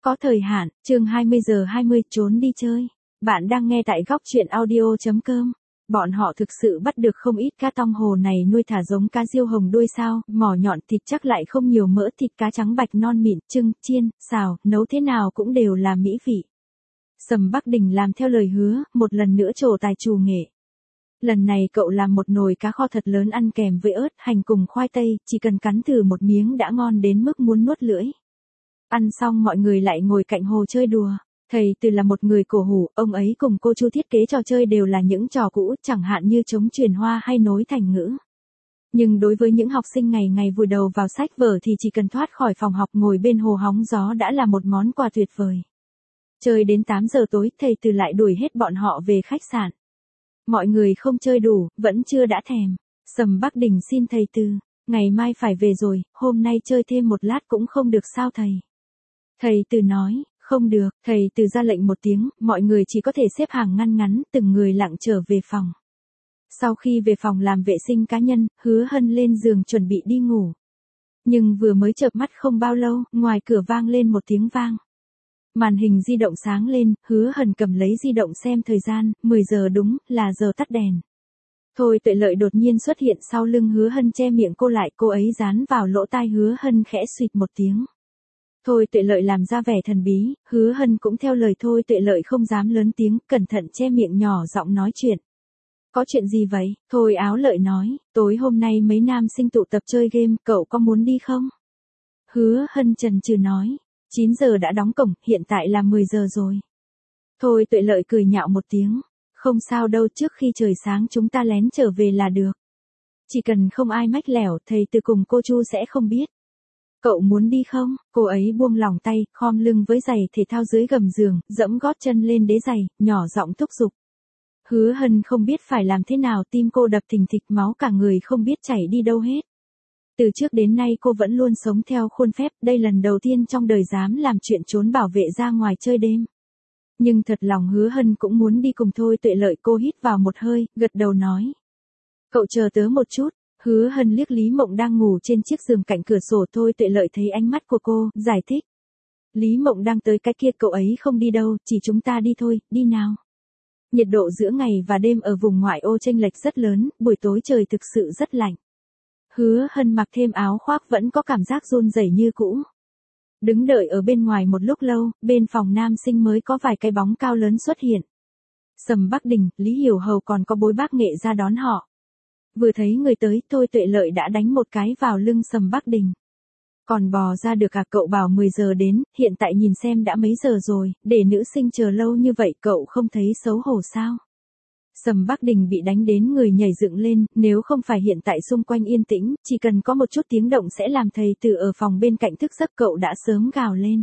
Có thời hạn, chương 20 giờ 20 trốn đi chơi. Bạn đang nghe tại góc truyện audio.com. Bọn họ thực sự bắt được không ít cá tong hồ này nuôi thả giống cá diêu hồng đuôi sao, mỏ nhọn thịt chắc lại không nhiều mỡ, thịt cá trắng bạch non mịn, trưng, chiên, xào, nấu thế nào cũng đều là mỹ vị. Sầm Bắc Đình làm theo lời hứa, một lần nữa trổ tài trù nghệ. Lần này cậu làm một nồi cá kho thật lớn ăn kèm với ớt, hành cùng khoai tây, chỉ cần cắn thử một miếng đã ngon đến mức muốn nuốt lưỡi. Ăn xong mọi người lại ngồi cạnh hồ chơi đùa. Thầy Từ là một người cổ hủ, ông ấy cùng cô Chu thiết kế trò chơi đều là những trò cũ, chẳng hạn như trống truyền hoa hay nối thành ngữ. Nhưng đối với những học sinh ngày ngày vùi đầu vào sách vở thì chỉ cần thoát khỏi phòng học ngồi bên hồ hóng gió đã là một món quà tuyệt vời. Chơi đến 8 giờ tối, thầy Từ lại đuổi hết bọn họ về khách sạn. Mọi người không chơi đủ, vẫn chưa đã thèm. Sầm Bắc Đình xin thầy Từ, ngày mai phải về rồi, hôm nay chơi thêm một lát cũng không được sao thầy? Thầy Từ nói, không được, thầy Từ ra lệnh một tiếng, mọi người chỉ có thể xếp hàng ngăn ngắn, từng người lặng trở về phòng. Sau khi về phòng làm vệ sinh cá nhân, Hứa Hân lên giường chuẩn bị đi ngủ. Nhưng vừa mới chợp mắt không bao lâu, ngoài cửa vang lên một tiếng vang. Màn hình di động sáng lên, Hứa Hân cầm lấy di động xem thời gian, 10 giờ đúng, là giờ tắt đèn. Thôi Tuệ Lợi đột nhiên xuất hiện sau lưng Hứa Hân che miệng cô lại, cô ấy dán vào lỗ tai Hứa Hân khẽ suýt một tiếng. Thôi Tuệ Lợi làm ra vẻ thần bí, Hứa Hân cũng theo lời Thôi Tuệ Lợi không dám lớn tiếng, cẩn thận che miệng nhỏ giọng nói chuyện. Có chuyện gì vậy? Thôi Áo Lợi nói, tối hôm nay mấy nam sinh tụ tập chơi game, cậu có muốn đi không? Hứa Hân chần chừ nói, 9 giờ đã đóng cổng, hiện tại là 10 giờ rồi. Thôi Tuệ Lợi cười nhạo một tiếng, không sao đâu, trước khi trời sáng chúng ta lén trở về là được. Chỉ cần không ai mách lẻo, thầy Từ cùng cô Chu sẽ không biết. Cậu muốn đi không? Cô ấy buông lỏng tay, khom lưng với giày thể thao dưới gầm giường, dẫm gót chân lên đế giày, nhỏ giọng thúc giục. Hứa Hân không biết phải làm thế nào, tim cô đập thình thịch, máu cả người không biết chảy đi đâu hết. Từ trước đến nay cô vẫn luôn sống theo khuôn phép, đây lần đầu tiên trong đời dám làm chuyện trốn bảo vệ ra ngoài chơi đêm. Nhưng thật lòng Hứa Hân cũng muốn đi cùng Thôi Tuệ Lợi, cô hít vào một hơi, gật đầu nói. Cậu chờ tớ một chút. Hứa Hân liếc Lý Mộng đang ngủ trên chiếc giường cạnh cửa sổ. Thôi Tuệ Lợi thấy ánh mắt của cô, giải thích. Lý Mộng đang tới cái kia, cậu ấy không đi đâu, chỉ chúng ta đi thôi, đi nào. Nhiệt độ giữa ngày và đêm ở vùng ngoại ô chênh lệch rất lớn, buổi tối trời thực sự rất lạnh. Hứa Hân mặc thêm áo khoác vẫn có cảm giác run rẩy như cũ. Đứng đợi ở bên ngoài một lúc lâu, bên phòng nam sinh mới có vài cái bóng cao lớn xuất hiện. Sầm Bắc Đình, Lý Hiểu Hầu còn có Bối Bác Nghệ ra đón họ. Vừa thấy người tới, Thôi Tuệ Lợi đã đánh một cái vào lưng Sầm Bắc Đình. Còn bò ra được à? Cậu bảo 10 giờ đến, hiện tại nhìn xem đã mấy giờ rồi, để nữ sinh chờ lâu như vậy cậu không thấy xấu hổ sao? Sầm Bắc Đình bị đánh đến người nhảy dựng lên, nếu không phải hiện tại xung quanh yên tĩnh, chỉ cần có một chút tiếng động sẽ làm thầy Từ ở phòng bên cạnh thức giấc, cậu đã sớm gào lên.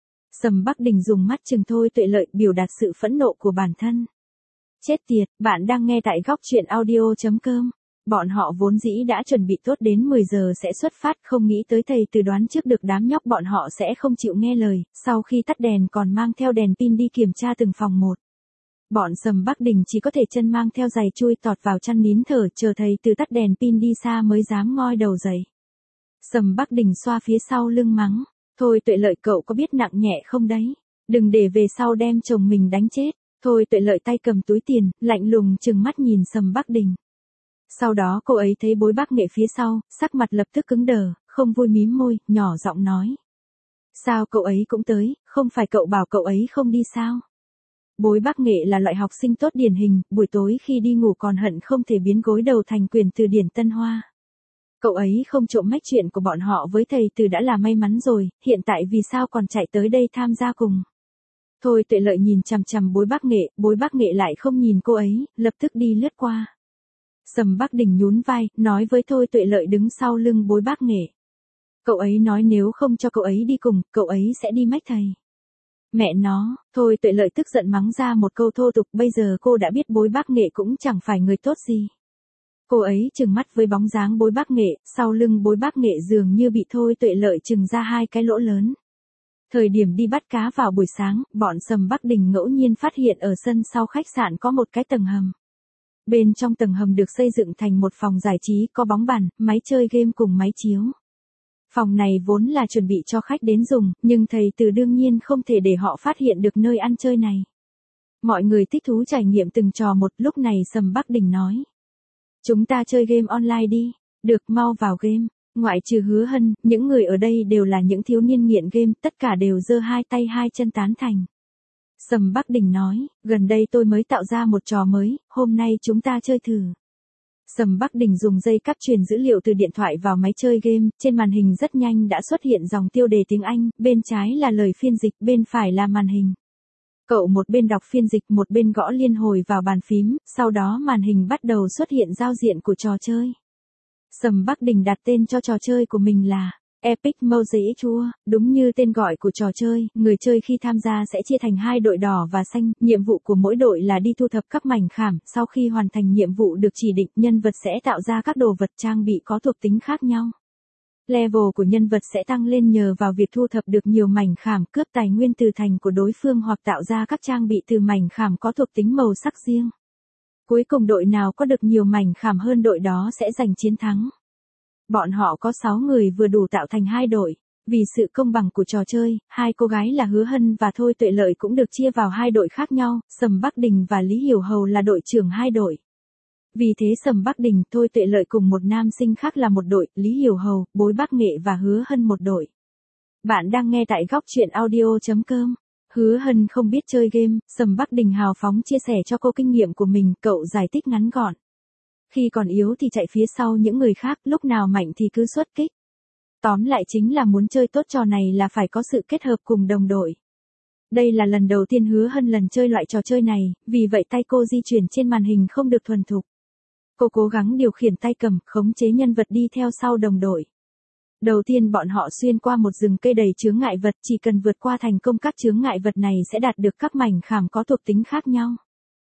Sầm Bắc Đình dùng mắt chừng Thôi Tuệ Lợi, biểu đạt sự phẫn nộ của bản thân. Chết tiệt, bạn đang nghe tại góc truyện audio.com. Bọn họ vốn dĩ đã chuẩn bị tốt đến 10 giờ sẽ xuất phát, không nghĩ tới thầy Từ đoán trước được đám nhóc bọn họ sẽ không chịu nghe lời, sau khi tắt đèn còn mang theo đèn pin đi kiểm tra từng phòng một. Bọn Sầm Bắc Đình chỉ có thể chân mang theo giày chui tọt vào chăn nín thở, chờ thầy Từ tắt đèn pin đi xa mới dám ngoi đầu dậy. Sầm Bắc Đình xoa phía sau lưng mắng, Thôi Tuệ Lợi cậu có biết nặng nhẹ không đấy, đừng để về sau đem chồng mình đánh chết. Thôi Tuệ Lợi tay cầm túi tiền, lạnh lùng trừng mắt nhìn Sầm Bắc Đình. Sau đó cô ấy thấy Bối Bác Nghệ phía sau, sắc mặt lập tức cứng đờ, không vui mím môi, nhỏ giọng nói. Sao cậu ấy cũng tới, không phải cậu bảo cậu ấy không đi sao? Bối Bác Nghệ là loại học sinh tốt điển hình, buổi tối khi đi ngủ còn hận không thể biến gối đầu thành quyền từ điển Tân Hoa. Cậu ấy không trộm mách chuyện của bọn họ với thầy Từ đã là may mắn rồi, hiện tại vì sao còn chạy tới đây tham gia cùng? Thôi Tuệ Lợi nhìn chằm chằm Bối Bác Nghệ lại không nhìn cô ấy, lập tức đi lướt qua. Sầm Bắc Đình nhún vai, nói với Thôi Tuệ Lợi đứng sau lưng Bối Bác Nghệ. Cậu ấy nói nếu không cho cậu ấy đi cùng, cậu ấy sẽ đi mách thầy. Mẹ nó, Thôi Tuệ Lợi tức giận mắng ra một câu thô tục, bây giờ cô đã biết Bối Bác Nghệ cũng chẳng phải người tốt gì. Cô ấy trừng mắt với bóng dáng Bối Bác Nghệ, sau lưng Bối Bác Nghệ dường như bị Thôi Tuệ Lợi trừng ra hai cái lỗ lớn. Thời điểm đi bắt cá vào buổi sáng, bọn Sầm Bắc Đình ngẫu nhiên phát hiện ở sân sau khách sạn có một cái tầng hầm. Bên trong tầng hầm được xây dựng thành một phòng giải trí, có bóng bàn, máy chơi game cùng máy chiếu. Phòng này vốn là chuẩn bị cho khách đến dùng, nhưng thầy Từ đương nhiên không thể để họ phát hiện được nơi ăn chơi này. Mọi người thích thú trải nghiệm từng trò một, lúc này Sầm Bắc Đình nói. Chúng ta chơi game online đi. Được, mau vào game. Ngoại trừ Hứa Hân, những người ở đây đều là những thiếu niên nghiện game, tất cả đều giơ hai tay hai chân tán thành. Sầm Bắc Đình nói, gần đây tôi mới tạo ra một trò mới, hôm nay chúng ta chơi thử. Sầm Bắc Đình dùng dây cáp truyền dữ liệu từ điện thoại vào máy chơi game, trên màn hình rất nhanh đã xuất hiện dòng tiêu đề tiếng Anh, bên trái là lời phiên dịch, bên phải là màn hình. Cậu một bên đọc phiên dịch một bên gõ liên hồi vào bàn phím, sau đó màn hình bắt đầu xuất hiện giao diện của trò chơi. Sầm Bắc Đình đặt tên cho trò chơi của mình là Epic Music Tour, đúng như tên gọi của trò chơi, người chơi khi tham gia sẽ chia thành hai đội đỏ và xanh, nhiệm vụ của mỗi đội là đi thu thập các mảnh khảm, sau khi hoàn thành nhiệm vụ được chỉ định, nhân vật sẽ tạo ra các đồ vật trang bị có thuộc tính khác nhau. Level của nhân vật sẽ tăng lên nhờ vào việc thu thập được nhiều mảnh khảm, cướp tài nguyên từ thành của đối phương hoặc tạo ra các trang bị từ mảnh khảm có thuộc tính màu sắc riêng. Cuối cùng đội nào có được nhiều mảnh khảm hơn đội đó sẽ giành chiến thắng. Bọn họ có 6 người vừa đủ tạo thành hai đội. Vì sự công bằng của trò chơi, hai cô gái là Hứa Hân và Thôi Tuệ Lợi cũng được chia vào hai đội khác nhau, Sầm Bắc Đình và Lý Hiểu Hầu là đội trưởng hai đội. Vì thế Sầm Bắc Đình, Thôi Tuệ Lợi cùng một nam sinh khác là một đội, Lý Hiểu Hầu, Bối Bác Nghệ và Hứa Hân một đội. Bạn đang nghe tại góc truyện audio.com. Hứa Hân không biết chơi game, Sầm Bắc Đình hào phóng chia sẻ cho cô kinh nghiệm của mình, cậu giải thích ngắn gọn. Khi còn yếu thì chạy phía sau những người khác, lúc nào mạnh thì cứ xuất kích. Tóm lại chính là muốn chơi tốt trò này là phải có sự kết hợp cùng đồng đội. Đây là lần đầu tiên Hứa Hân lần chơi loại trò chơi này, vì vậy tay cô di chuyển trên màn hình không được thuần thục. Cô cố gắng điều khiển tay cầm, khống chế nhân vật đi theo sau đồng đội. Đầu tiên bọn họ xuyên qua một rừng cây đầy chướng ngại vật, chỉ cần vượt qua thành công các chướng ngại vật này sẽ đạt được các mảnh khảm có thuộc tính khác nhau.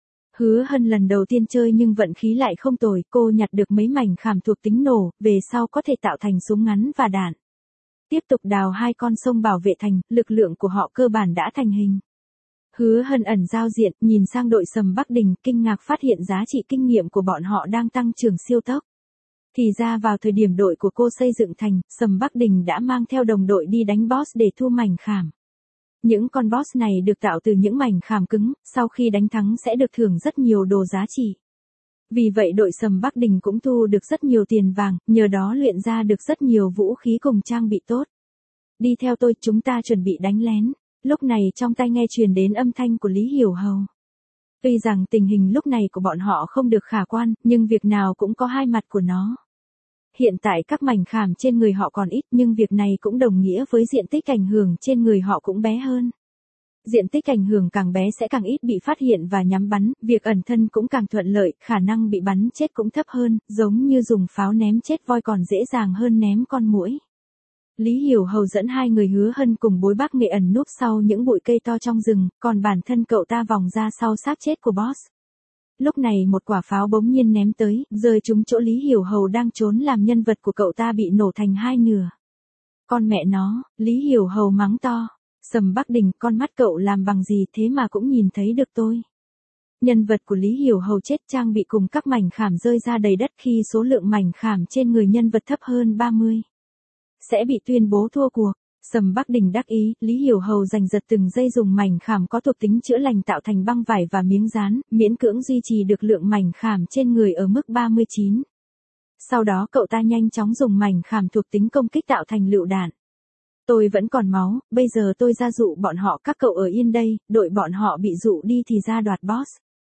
Hứa Hân lần đầu tiên chơi nhưng vận khí lại không tồi, cô nhặt được mấy mảnh khảm thuộc tính nổ, về sau có thể tạo thành súng ngắn và đạn. Tiếp tục đào hai con sông bảo vệ thành, lực lượng của họ cơ bản đã thành hình. Hứa Hân ẩn giao diện, nhìn sang đội Sầm Bắc Đình, kinh ngạc phát hiện giá trị kinh nghiệm của bọn họ đang tăng trưởng siêu tốc. Thì ra vào thời điểm đội của cô xây dựng thành, Sầm Bắc Đình đã mang theo đồng đội đi đánh boss để thu mảnh khảm. Những con boss này được tạo từ những mảnh khảm cứng, sau khi đánh thắng sẽ được thưởng rất nhiều đồ giá trị. Vì vậy đội Sầm Bắc Đình cũng thu được rất nhiều tiền vàng, nhờ đó luyện ra được rất nhiều vũ khí cùng trang bị tốt. Đi theo tôi, chúng ta chuẩn bị đánh lén. Lúc này trong tai nghe truyền đến âm thanh của Lý Hiểu Hầu. Tuy rằng tình hình lúc này của bọn họ không được khả quan, nhưng việc nào cũng có hai mặt của nó. Hiện tại các mảnh khảm trên người họ còn ít, nhưng việc này cũng đồng nghĩa với diện tích ảnh hưởng trên người họ cũng bé hơn. Diện tích ảnh hưởng càng bé sẽ càng ít bị phát hiện và nhắm bắn, việc ẩn thân cũng càng thuận lợi, khả năng bị bắn chết cũng thấp hơn, giống như dùng pháo ném chết voi còn dễ dàng hơn ném con muỗi. Lý Hiểu Hầu dẫn hai người Hứa Hân cùng Bối Bác Nghệ ẩn núp sau những bụi cây to trong rừng, còn bản thân cậu ta vòng ra sau xác chết của boss. Lúc này một quả pháo bỗng nhiên ném tới, rơi trúng chỗ Lý Hiểu Hầu đang trốn làm nhân vật của cậu ta bị nổ thành hai nửa. Con mẹ nó, Lý Hiểu Hầu mắng to. Sầm Bắc Đình, con mắt cậu làm bằng gì thế mà cũng nhìn thấy được tôi. Nhân vật của Lý Hiểu Hầu chết, trang bị cùng các mảnh khảm rơi ra đầy đất khi số lượng mảnh khảm trên người nhân vật thấp hơn 30. Sẽ bị tuyên bố thua cuộc. Sầm Bắc Đình đắc ý, Lý Hiểu Hầu giành giật từng giây dùng mảnh khảm có thuộc tính chữa lành tạo thành băng vải và miếng dán, miễn cưỡng duy trì được lượng mảnh khảm trên người ở mức 39. Sau đó cậu ta nhanh chóng dùng mảnh khảm thuộc tính công kích tạo thành lựu đạn. Tôi vẫn còn máu, bây giờ tôi ra dụ bọn họ, các cậu ở yên đây, đội bọn họ bị dụ đi thì ra đoạt boss.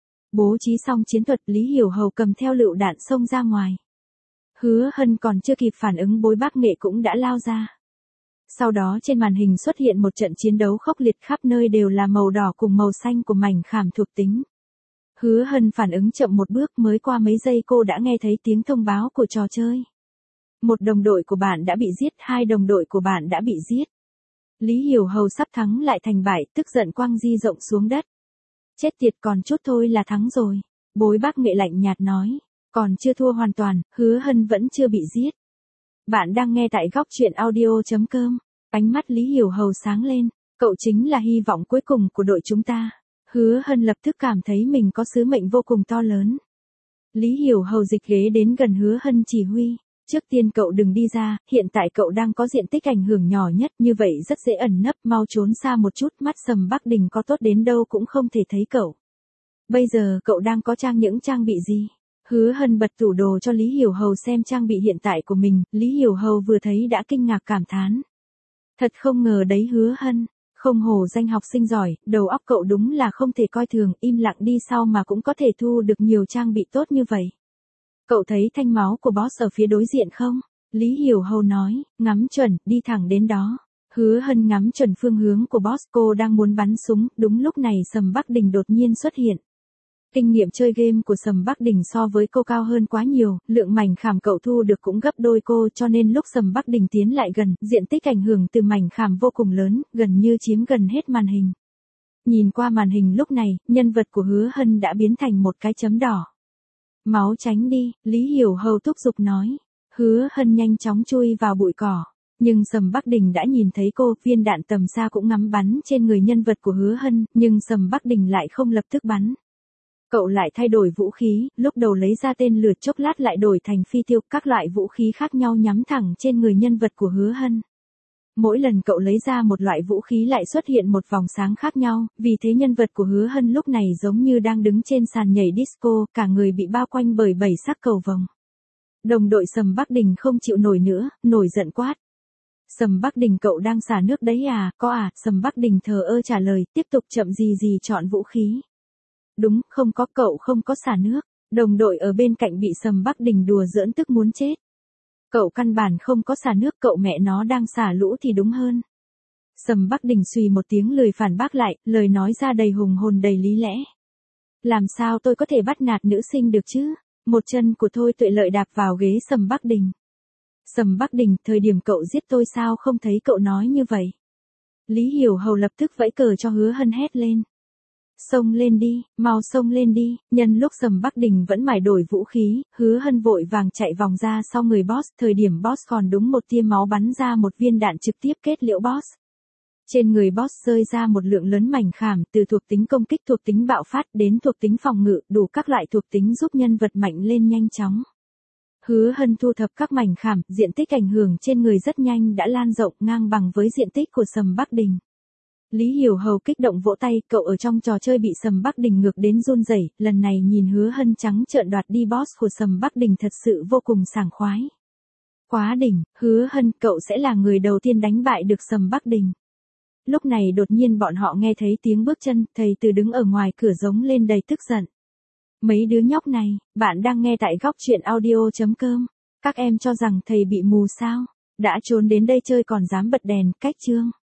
Bố trí xong chiến thuật, Lý Hiểu Hầu cầm theo lựu đạn xông ra ngoài. Hứa Hân còn chưa kịp phản ứng, Bối Bác Nghệ cũng đã lao ra. Sau đó trên màn hình xuất hiện một trận chiến đấu khốc liệt, khắp nơi đều là màu đỏ cùng màu xanh của mảnh khảm thuộc tính. Hứa Hân phản ứng chậm một bước, mới qua mấy giây cô đã nghe thấy tiếng thông báo của trò chơi. Một đồng đội của bạn đã bị giết, hai đồng đội của bạn đã bị giết. Lý Hiểu Hầu sắp thắng lại thành bại, tức giận quăng di rộng xuống đất. Chết tiệt, còn chút thôi là thắng rồi. Bối Bác Nghệ lạnh nhạt nói, còn chưa thua hoàn toàn, Hứa Hân vẫn chưa bị giết. Bạn đang nghe tại góc truyện audio.com. Ánh mắt Lý Hiểu Hầu sáng lên, cậu chính là hy vọng cuối cùng của đội chúng ta. Hứa Hân lập tức cảm thấy mình có sứ mệnh vô cùng to lớn. Lý Hiểu Hầu dịch ghế đến gần Hứa Hân chỉ huy. Trước tiên cậu đừng đi ra, hiện tại cậu đang có diện tích ảnh hưởng nhỏ nhất, như vậy rất dễ ẩn nấp, mau trốn xa một chút, mắt Sầm Bắc Đình có tốt đến đâu cũng không thể thấy cậu. Bây giờ cậu đang có những trang bị gì? Hứa Hân bật tủ đồ cho Lý Hiểu Hầu xem trang bị hiện tại của mình, Lý Hiểu Hầu vừa thấy đã kinh ngạc cảm thán. Thật không ngờ đấy Hứa Hân, không hổ danh học sinh giỏi, đầu óc cậu đúng là không thể coi thường, im lặng đi sau mà cũng có thể thu được nhiều trang bị tốt như vậy. Cậu thấy thanh máu của boss ở phía đối diện không? Lý Hiểu Hầu nói, ngắm chuẩn, đi thẳng đến đó. Hứa Hân ngắm chuẩn phương hướng của boss, cô đang muốn bắn súng, đúng lúc này Sầm Bắc Đình đột nhiên xuất hiện. Kinh nghiệm chơi game của Sầm Bắc Đình so với cô cao hơn quá nhiều, lượng mảnh khảm cậu thu được cũng gấp đôi cô, cho nên lúc Sầm Bắc Đình tiến lại gần, diện tích ảnh hưởng từ mảnh khảm vô cùng lớn, gần như chiếm gần hết màn hình. Nhìn qua màn hình lúc này, nhân vật của Hứa Hân đã biến thành một cái chấm đỏ. Máu tránh đi, Lý Hiểu Hầu thúc giục nói. Hứa Hân nhanh chóng chui vào bụi cỏ. Nhưng Sầm Bắc Đình đã nhìn thấy cô, viên đạn tầm xa cũng ngắm bắn trên người nhân vật của Hứa Hân, nhưng Sầm Bắc Đình lại không lập tức bắn. Cậu lại thay đổi vũ khí, lúc đầu lấy ra tên lửa, chốc lát lại đổi thành phi tiêu, các loại vũ khí khác nhau nhắm thẳng trên người nhân vật của Hứa Hân. Mỗi lần cậu lấy ra một loại vũ khí lại xuất hiện một vòng sáng khác nhau, vì thế nhân vật của Hứa Hân lúc này giống như đang đứng trên sàn nhảy disco, cả người bị bao quanh bởi 7 sắc cầu vồng. Đồng đội Sầm Bắc Đình không chịu nổi nữa, nổi giận quát. Sầm Bắc Đình, cậu đang xả nước đấy à? Có à? Sầm Bắc Đình thờ ơ trả lời, tiếp tục chậm gì gì chọn vũ khí. Đúng, không có, cậu không có xả nước. Đồng đội ở bên cạnh bị Sầm Bắc Đình đùa giỡn tức muốn chết. Cậu căn bản không có xả nước, cậu mẹ nó đang xả lũ thì đúng hơn. Sầm Bắc Đình xùy một tiếng lười phản bác lại, lời nói ra đầy hùng hồn đầy lý lẽ. Làm sao tôi có thể bắt nạt nữ sinh được chứ? Một chân của Thôi Tuệ Lợi đạp vào ghế Sầm Bắc Đình. Sầm Bắc Đình, thời điểm cậu giết tôi sao không thấy cậu nói như vậy? Lý Hiểu Hầu lập tức vẫy cờ cho Hứa Hân hét lên. Xông lên đi, mau xông lên đi, nhân lúc Sầm Bắc Đình vẫn mải đổi vũ khí, Hứa Hân vội vàng chạy vòng ra sau người boss, thời điểm boss còn đúng một tia máu bắn ra một viên đạn trực tiếp kết liễu boss. Trên người boss rơi ra một lượng lớn mảnh khảm, từ thuộc tính công kích, thuộc tính bạo phát đến thuộc tính phòng ngự, đủ các loại thuộc tính giúp nhân vật mạnh lên nhanh chóng. Hứa Hân thu thập các mảnh khảm, diện tích ảnh hưởng trên người rất nhanh đã lan rộng ngang bằng với diện tích của Sầm Bắc Đình. Lý Hiểu Hầu kích động vỗ tay, cậu ở trong trò chơi bị Sầm Bắc Đình ngược đến run rẩy, lần này nhìn Hứa Hân trắng trợn đoạt đi boss của Sầm Bắc Đình thật sự vô cùng sảng khoái. Quá đỉnh, Hứa Hân, cậu sẽ là người đầu tiên đánh bại được Sầm Bắc Đình. Lúc này đột nhiên bọn họ nghe thấy tiếng bước chân, thầy Từ đứng ở ngoài cửa giống lên đầy tức giận. Mấy đứa nhóc này, bạn đang nghe tại góc truyện audio.com. Các em cho rằng thầy bị mù sao? Đã trốn đến đây chơi còn dám bật đèn, cách chương.